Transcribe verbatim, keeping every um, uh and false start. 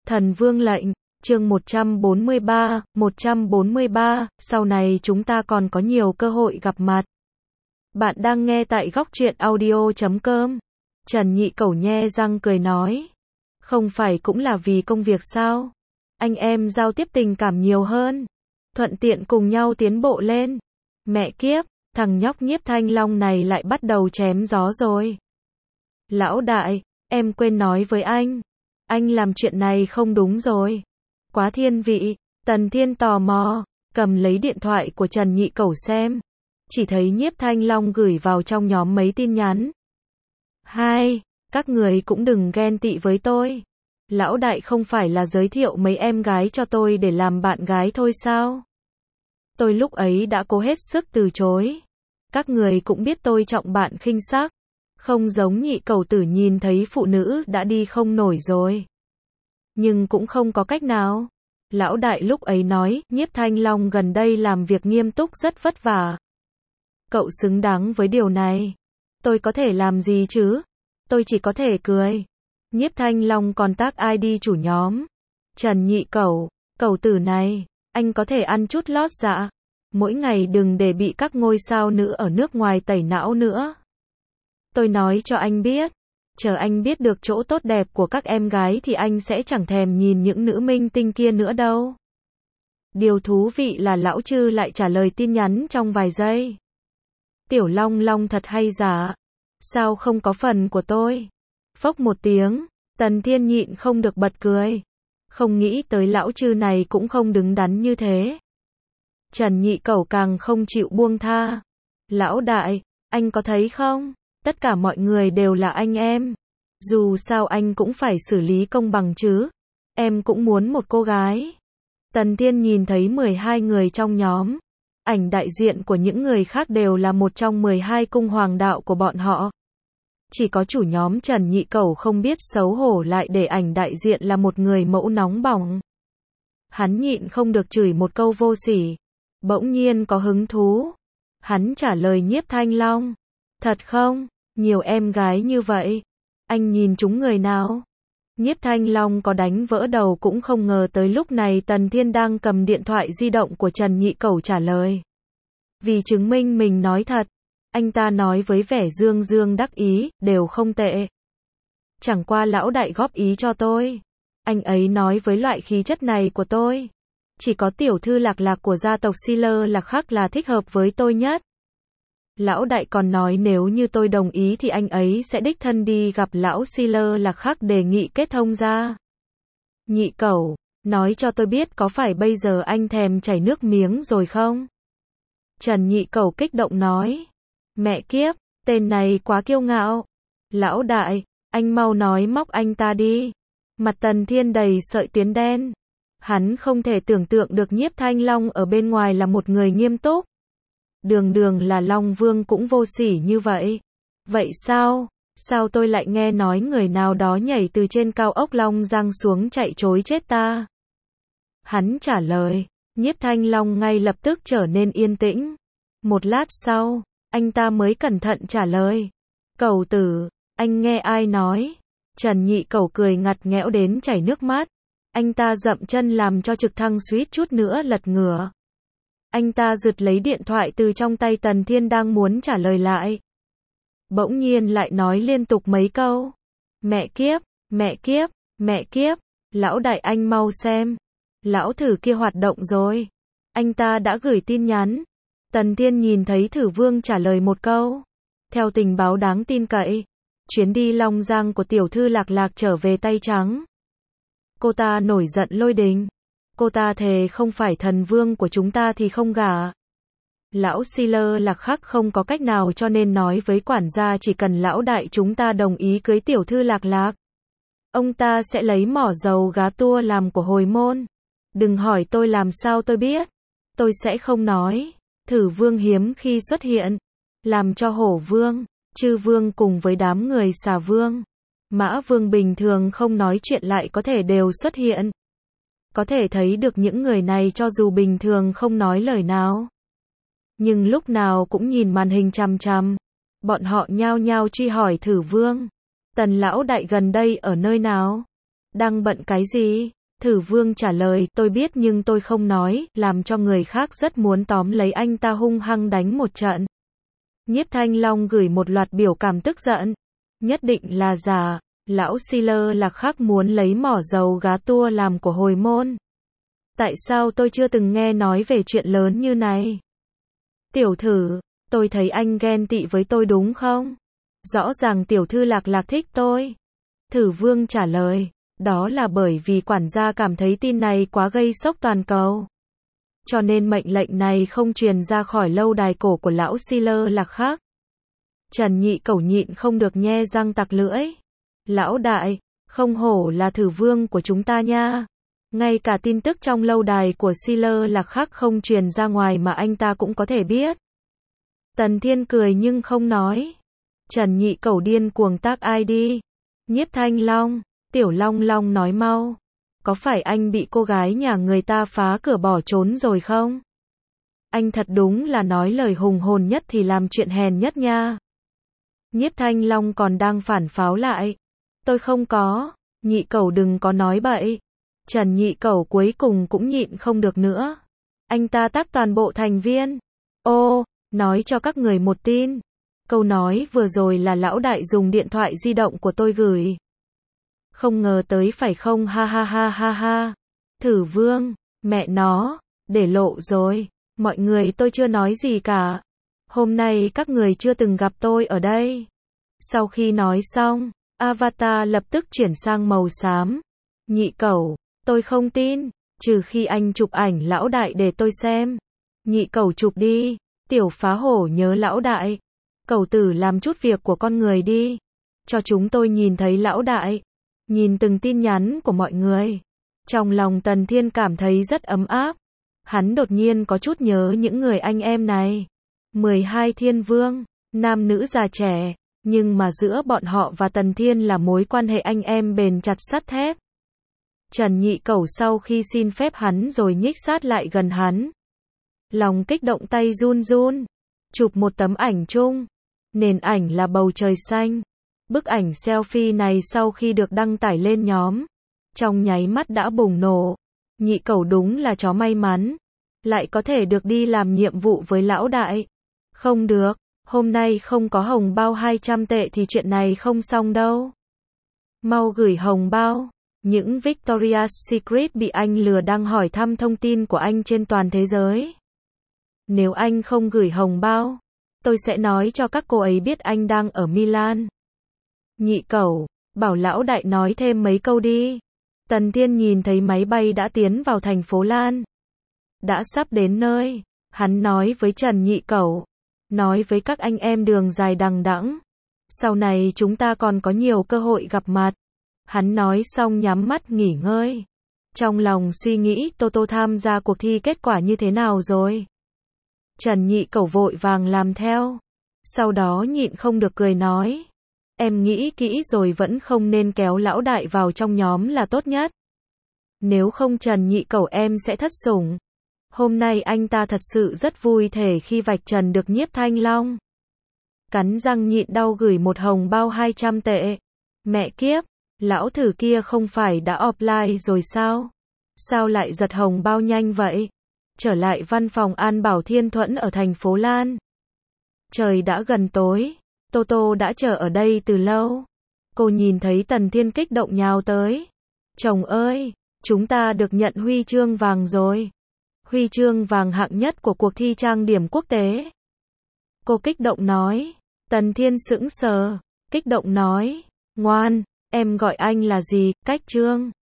Thần Vương lệnh, chương một trăm bốn mươi ba, một trăm bốn mươi ba, sau này chúng ta còn có nhiều cơ hội gặp mặt. Bạn đang nghe tại góc truyện audio chấm com. Trần Nhị Cẩu nhe răng cười nói. Không phải cũng là vì công việc sao? Anh em giao tiếp tình cảm nhiều hơn. Thuận tiện cùng nhau tiến bộ lên. Mẹ kiếp, thằng nhóc Nhiếp Thanh Long này lại bắt đầu chém gió rồi. Lão đại, em quên nói với anh. Anh làm chuyện này không đúng rồi. Quá thiên vị. Tần Thiên tò mò, cầm lấy điện thoại của Trần Nhị Cẩu xem. Chỉ thấy Nhiếp Thanh Long gửi vào trong nhóm mấy tin nhắn. Hai, các người cũng đừng ghen tị với tôi. Lão đại không phải là giới thiệu mấy em gái cho tôi để làm bạn gái thôi sao? Tôi lúc ấy đã cố hết sức từ chối. Các người cũng biết tôi trọng bạn khinh sắc. Không giống Nhị Cẩu tử nhìn thấy phụ nữ đã đi không nổi rồi. Nhưng cũng không có cách nào. Lão đại lúc ấy nói, Nhiếp Thanh Long gần đây làm việc nghiêm túc rất vất vả. Cậu xứng đáng với điều này. Tôi có thể làm gì chứ? Tôi chỉ có thể cười. Nhiếp Thanh Long còn tác i đê chủ nhóm. Trần Nhị Cẩu, cẩu tử này, anh có thể ăn chút lót dạ. Mỗi ngày đừng để bị các ngôi sao nữ ở nước ngoài tẩy não nữa. Tôi nói cho anh biết, chờ anh biết được chỗ tốt đẹp của các em gái thì anh sẽ chẳng thèm nhìn những nữ minh tinh kia nữa đâu. Điều thú vị là lão Trư lại trả lời tin nhắn trong vài giây. Tiểu Long Long thật hay giả. Sao không có phần của tôi? Phốc một tiếng, Tần Thiên nhịn không được bật cười. Không nghĩ tới lão Trư này cũng không đứng đắn như thế. Trần Nhị Cẩu càng không chịu buông tha. Lão đại, anh có thấy không? Tất cả mọi người đều là anh em. Dù sao anh cũng phải xử lý công bằng chứ. Em cũng muốn một cô gái. Tần Thiên nhìn thấy mười hai người trong nhóm. Ảnh đại diện của những người khác đều là một trong mười hai cung hoàng đạo của bọn họ. Chỉ có chủ nhóm Trần Nhị Cẩu không biết xấu hổ lại để ảnh đại diện là một người mẫu nóng bỏng. Hắn nhịn không được chửi một câu vô sỉ. Bỗng nhiên có hứng thú. Hắn trả lời Nhiếp Thanh Long. Thật không? Nhiều em gái như vậy. Anh nhìn chúng người nào? Nhiếp Thanh Long có đánh vỡ đầu cũng không ngờ tới lúc này Tần Thiên đang cầm điện thoại di động của Trần Nhị Cẩu trả lời. Vì chứng minh mình nói thật, anh ta nói với vẻ dương dương đắc ý, đều không tệ. Chẳng qua lão đại góp ý cho tôi. Anh ấy nói với loại khí chất này của tôi. Chỉ có tiểu thư Lạc Lạc của gia tộc Sealer Lạc Khắc là thích hợp với tôi nhất. Lão đại còn nói nếu như tôi đồng ý thì anh ấy sẽ đích thân đi gặp lão Sealer Lạc Khắc đề nghị kết thông ra. Nhị Cẩu, nói cho tôi biết có phải bây giờ anh thèm chảy nước miếng rồi không? Trần Nhị Cẩu kích động nói. Mẹ kiếp, tên này quá kiêu ngạo. Lão đại, anh mau nói móc anh ta đi. Mặt Tần Thiên đầy sợi tuyến đen. Hắn không thể tưởng tượng được Nhiếp Thanh Long ở bên ngoài là một người nghiêm túc. Đường đường là Long Vương cũng vô sỉ như vậy. Vậy sao? Sao tôi lại nghe nói người nào đó nhảy từ trên cao ốc Long Giang xuống chạy trối chết ta? Hắn trả lời. Nhiếp Thanh Long ngay lập tức trở nên yên tĩnh. Một lát sau, anh ta mới cẩn thận trả lời. Cẩu tử, anh nghe ai nói? Trần Nhị Cẩu cười ngặt nghẽo đến chảy nước mắt. Anh ta dậm chân làm cho trực thăng suýt chút nữa lật ngửa. Anh ta giật lấy điện thoại từ trong tay Tần Thiên đang muốn trả lời lại. Bỗng nhiên lại nói liên tục mấy câu. Mẹ kiếp, mẹ kiếp, mẹ kiếp, lão đại anh mau xem. Lão thử kia hoạt động rồi. Anh ta đã gửi tin nhắn. Tần Thiên nhìn thấy Thử Vương trả lời một câu. Theo tình báo đáng tin cậy, chuyến đi Long Giang của tiểu thư Lạc Lạc trở về tay trắng. Cô ta nổi giận lôi đình. Cô ta thề không phải thần vương của chúng ta thì không gả. Lão Sealer Lạc Khắc không có cách nào cho nên nói với quản gia chỉ cần lão đại chúng ta đồng ý cưới tiểu thư Lạc Lạc. Ông ta sẽ lấy mỏ dầu gá tua làm của hồi môn. Đừng hỏi tôi làm sao tôi biết. Tôi sẽ không nói. Thử Vương hiếm khi xuất hiện. Làm cho Hổ Vương, Chư Vương cùng với đám người Xà Vương, Mã Vương bình thường không nói chuyện lại có thể đều xuất hiện. Có thể thấy được những người này cho dù bình thường không nói lời nào, nhưng lúc nào cũng nhìn màn hình chằm chằm. Bọn họ nhao nhao truy hỏi Thử Vương. Tần lão đại gần đây ở nơi nào? Đang bận cái gì? Thử Vương trả lời, tôi biết nhưng tôi không nói, làm cho người khác rất muốn tóm lấy anh ta hung hăng đánh một trận. Nhiếp Thanh Long gửi một loạt biểu cảm tức giận. Nhất định là giả, lão Si Lơ Lạc Khắc muốn lấy mỏ dầu gá tua làm của hồi môn. Tại sao tôi chưa từng nghe nói về chuyện lớn như này? Tiểu thử, tôi thấy anh ghen tị với tôi đúng không? Rõ ràng tiểu thư Lạc Lạc thích tôi. Thử Vương trả lời, đó là bởi vì quản gia cảm thấy tin này quá gây sốc toàn cầu. Cho nên mệnh lệnh này không truyền ra khỏi lâu đài cổ của lão Si Lơ Lạc Khắc. Trần Nhị Cẩu nhịn không được nhe răng tặc lưỡi. Lão đại, không hổ là Thử Vương của chúng ta nha. Ngay cả tin tức trong lâu đài của Si Lơ Lạc Khắc không truyền ra ngoài mà anh ta cũng có thể biết. Tần Thiên cười nhưng không nói. Trần Nhị Cẩu điên cuồng tác ai đi. Nhiếp Thanh Long, Tiểu Long Long nói mau. Có phải anh bị cô gái nhà người ta phá cửa bỏ trốn rồi không? Anh thật đúng là nói lời hùng hồn nhất thì làm chuyện hèn nhất nha. Nhiếp Thanh Long còn đang phản pháo lại. Tôi không có, Nhị Cẩu đừng có nói bậy. Trần Nhị Cẩu cuối cùng cũng nhịn không được nữa. Anh ta tắc toàn bộ thành viên. Ô, nói cho các người một tin. Câu nói vừa rồi là lão đại dùng điện thoại di động của tôi gửi. Không ngờ tới phải không, ha ha ha ha ha. Thử Vương, mẹ nó, để lộ rồi. Mọi người, tôi chưa nói gì cả. Hôm nay các người chưa từng gặp tôi ở đây. Sau khi nói xong, avatar lập tức chuyển sang màu xám. Nhị Cẩu, tôi không tin, trừ khi anh chụp ảnh lão đại để tôi xem. Nhị Cẩu chụp đi, tiểu phá hổ nhớ lão đại. Cẩu tử làm chút việc của con người đi. Cho chúng tôi nhìn thấy lão đại. Nhìn từng tin nhắn của mọi người. Trong lòng Tần Thiên cảm thấy rất ấm áp. Hắn đột nhiên có chút nhớ những người anh em này. mười hai thiên vương, nam nữ già trẻ. Nhưng mà giữa bọn họ và Tần Thiên là mối quan hệ anh em bền chặt sắt thép. Trần Nhị Cẩu sau khi xin phép hắn rồi nhích sát lại gần hắn. Lòng kích động tay run run. Chụp một tấm ảnh chung. Nền ảnh là bầu trời xanh. Bức ảnh selfie này sau khi được đăng tải lên nhóm, trong nháy mắt đã bùng nổ. Nhị Cẩu đúng là chó may mắn. Lại có thể được đi làm nhiệm vụ với lão đại. Không được, hôm nay không có hồng bao hai trăm tệ thì chuyện này không xong đâu. Mau gửi hồng bao. Những Victoria's Secret bị anh lừa đang hỏi thăm thông tin của anh trên toàn thế giới. Nếu anh không gửi hồng bao, tôi sẽ nói cho các cô ấy biết anh đang ở Milan. Nhị Cẩu, bảo lão đại nói thêm mấy câu đi. Tần Thiên nhìn thấy máy bay đã tiến vào thành phố Lan. Đã sắp đến nơi, hắn nói với Trần Nhị Cẩu, nói với các anh em đường dài đằng đẵng. Sau này chúng ta còn có nhiều cơ hội gặp mặt. Hắn nói xong nhắm mắt nghỉ ngơi. Trong lòng suy nghĩ Tô Tô tham gia cuộc thi kết quả như thế nào rồi. Trần Nhị Cẩu vội vàng làm theo. Sau đó nhịn không được cười nói. Em nghĩ kỹ rồi, vẫn không nên kéo lão đại vào trong nhóm là tốt nhất. Nếu không Trần Nhị Cẩu em sẽ thất sủng. Hôm nay anh ta thật sự rất vui thể khi vạch trần được Nhiếp Thanh Long. Cắn răng nhịn đau gửi một hồng bao hai trăm tệ. Mẹ kiếp, lão thử kia không phải đã offline rồi sao? Sao lại giật hồng bao nhanh vậy? Trở lại văn phòng An Bảo Thiên Thuẫn ở thành phố Lan. Trời đã gần tối. Tô Tô đã chờ ở đây từ lâu. Cô nhìn thấy Tần Thiên kích động nhào tới. Chồng ơi, chúng ta được nhận huy chương vàng rồi. Huy chương vàng hạng nhất của cuộc thi trang điểm quốc tế. Cô kích động nói. Tần Thiên sững sờ, kích động nói. Ngoan, em gọi anh là gì, Cách Trương.